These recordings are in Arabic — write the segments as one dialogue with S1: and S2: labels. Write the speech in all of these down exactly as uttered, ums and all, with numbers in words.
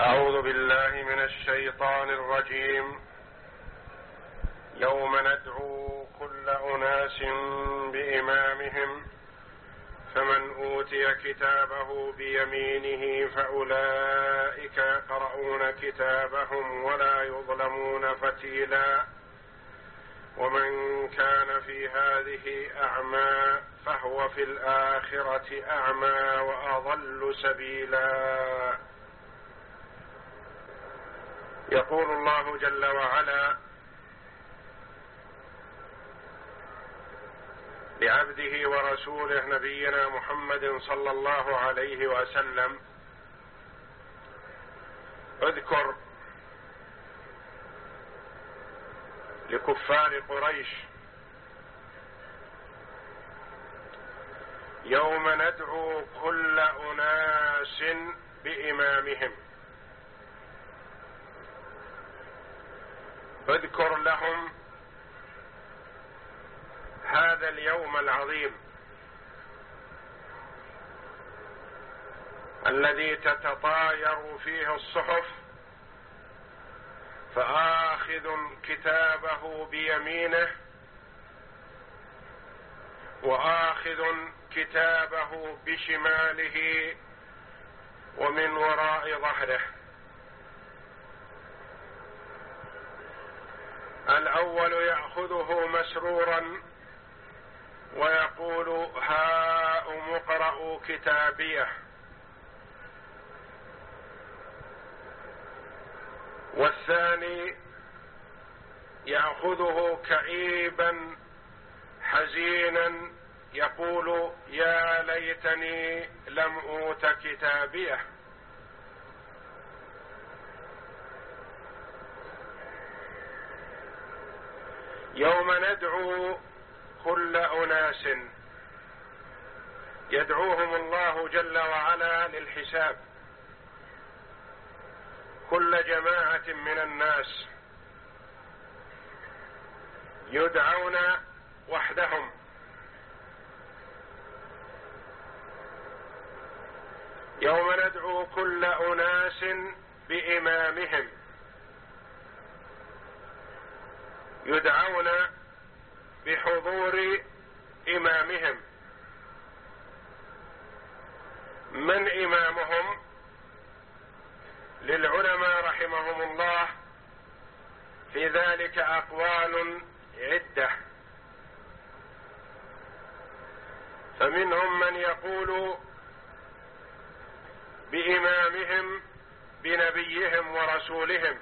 S1: أعوذ بالله من الشيطان الرجيم. يوم ندعو كل أناس بإمامهم فمن أوتي كتابه بيمينه فأولئك يقرؤون كتابهم ولا يظلمون فتيلا ومن كان في هذه أعمى فهو في الآخرة أعمى وأضل سبيلا. يقول الله جل وعلا لعبده ورسوله نبينا محمد صلى الله عليه وسلم: اذكر لكفار قريش يوم ندعو كل أناس بإمامهم. اذكر لهم هذا اليوم العظيم الذي تتطاير فيه الصحف، فآخذ كتابه بيمينه وآخذ كتابه بشماله ومن وراء ظهره. الأول يأخذه مسرورا ويقول: هاؤم اقرءوا كتابيه. والثاني يأخذه كئيبا حزينا يقول: يا ليتني لم أوت كتابيه. يوم ندعو كل أناس، يدعوهم الله جل وعلا للحساب، كل جماعة من الناس يدعون وحدهم. يوم ندعو كل أناس بإمامهم، يدعون بحضور إمامهم. من إمامهم؟ للعلماء رحمهم الله في ذلك أقوال عدة، فمنهم من يقول بإمامهم بنبيهم ورسولهم،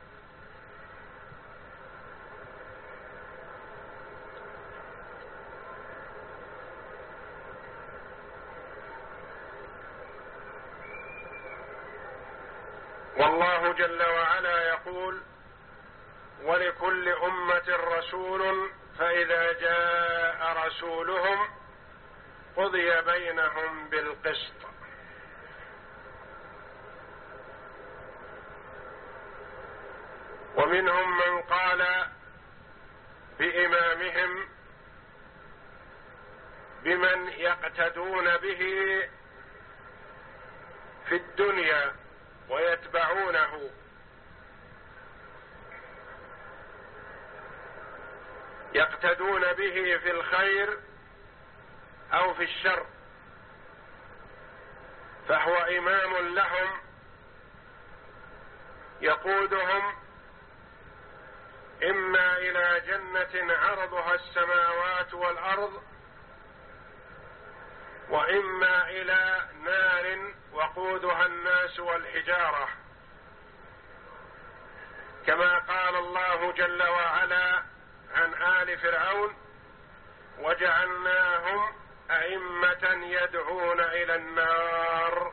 S1: والله جل وعلا يقول: ولكل أمة رسول فإذا جاء رسولهم قضي بينهم بالقسط. ومنهم من قال بإمامهم بمن يقتدون به في الدنيا ويتبعونه، يقتدون به في الخير أو في الشر، فهو إمام لهم يقودهم إما إلى جنة عرضها السماوات والأرض، وإما إلى نار وقودها الناس والحجارة، كما قال الله جل وعلا عن آل فرعون: وجعلناهم أئمة يدعون إلى النار.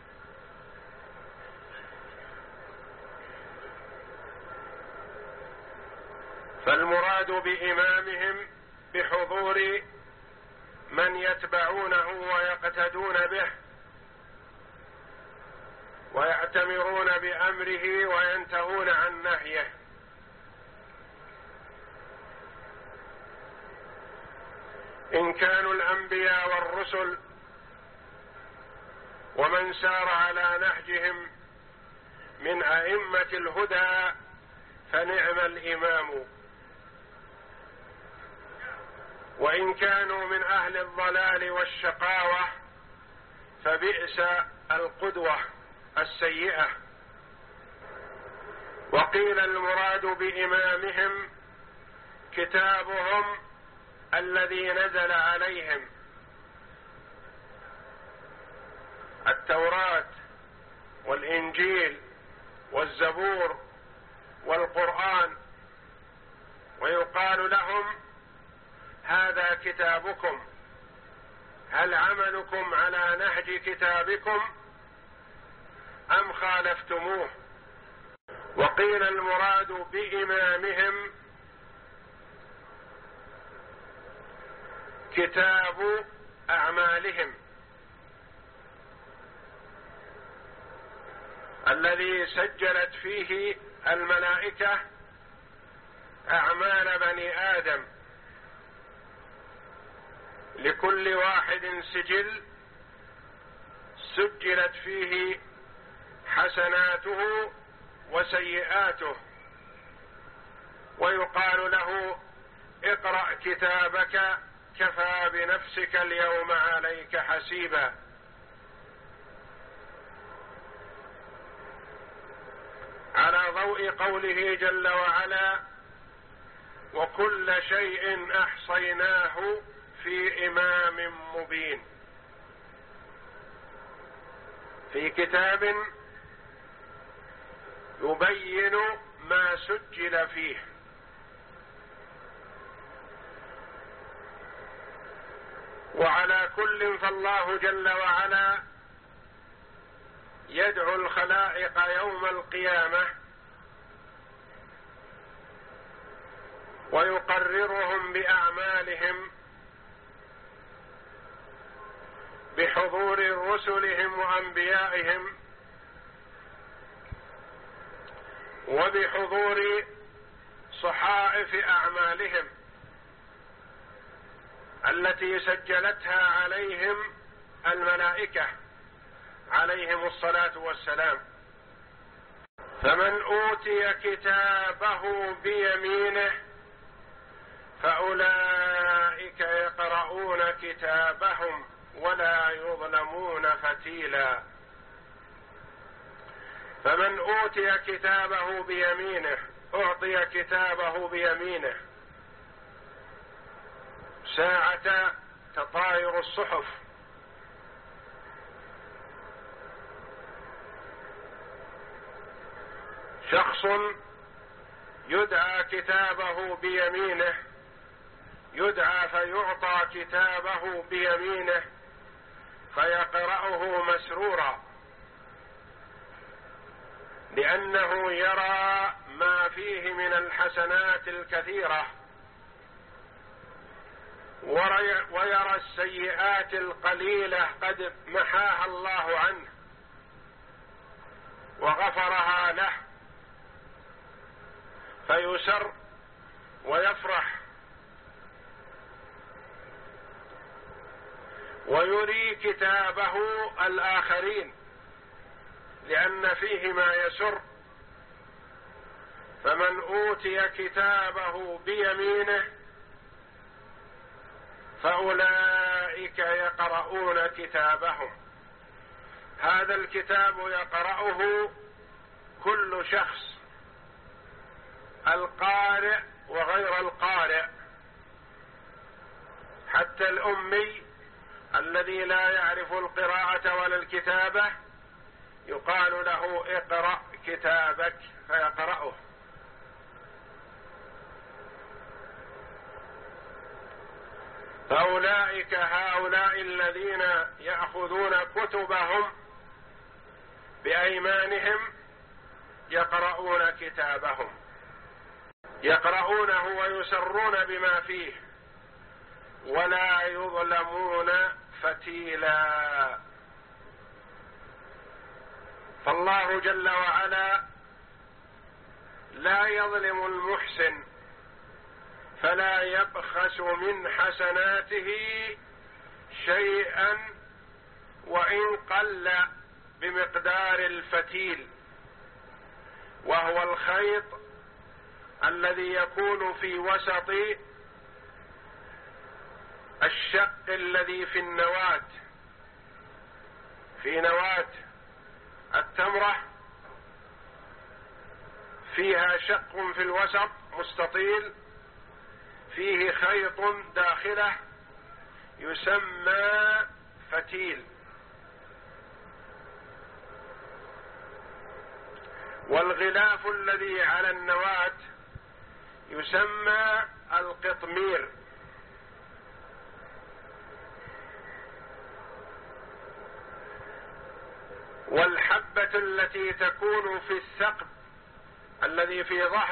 S1: فالمراد بإمامهم بحضور من يتبعونه ويقتدون به ويأتمرون بأمره وينتهون عن نهيه. إن كانوا الأنبياء والرسل ومن سار على نهجهم أئمة الهدى فنعم الإمام، وإن كانوا من أهل الضلال والشقاوة فبئس القدوة السيئة. وقيل المراد بإمامهم كتابهم الذي نزل عليهم، التوراة والإنجيل والزبور والقرآن، ويقال لهم هذا كتابكم، هل عملكم على نهج كتابكم أم خالفتموه؟ وقيل المراد بإمامهم كتاب أعمالهم الذي سجلت فيه الملائكة أعمال بني آدم، لكل واحد سجل سجلت فيه حسناته وسيئاته، ويقال له اقرأ كتابك كفى بنفسك اليوم عليك حسيبا. على ضوء قوله جل وعلا وكل شيء أحصيناه في إمام مبين، في كتاب يبين ما سجل فيه. وعلى كل فالله جل وعلا يدعو الخلائق يوم القيامة ويقررهم بأعمالهم بحضور رسلهم وأنبيائهم وبحضور صحائف أعمالهم التي سجلتها عليهم الملائكة عليهم الصلاة والسلام. فمن أوتي كتابه بيمينه فأولئك يقرؤون كتابهم ولا يظلمون فتيلا. فمن أوتي كتابه بيمينه، أعطي كتابه بيمينه ساعة تطاير الصحف، شخص يدعى كتابه بيمينه، يدعى فيعطى كتابه بيمينه فيقرأه مسرورا، لأنه يرى ما فيه من الحسنات الكثيرة ويرى السيئات القليلة قد محاها الله عنه وغفرها له، فيسر ويفرح ويري كتابه الآخرين لأن فيه ما يسر. فمن أوتي كتابه بيمينه فأولئك يقرؤون كتابهم. هذا الكتاب يقرأه كل شخص، القارئ وغير القارئ، حتى الأمي الذي لا يعرف القراءة ولا الكتابة يقال له اقرأ كتابك فيقرأه. فأولئك هؤلاء الذين يأخذون كتبهم بأيمانهم يقرؤون كتابهم، يقرؤونه ويسرون بما فيه ولا يظلمون فتيلا. فالله جل وعلا لا يظلم المحسن فلا يبخس من حسناته شيئا وإن قل بمقدار الفتيل، وهو الخيط الذي يكون في وسط الشق الذي في النواة. في نواة التمرة فيها شق في الوسط مستطيل فيه خيط داخله يسمى فتيل، والغلاف الذي على النواة يسمى القطمير. والحبة التي تكون في الثقب الذي في ظهر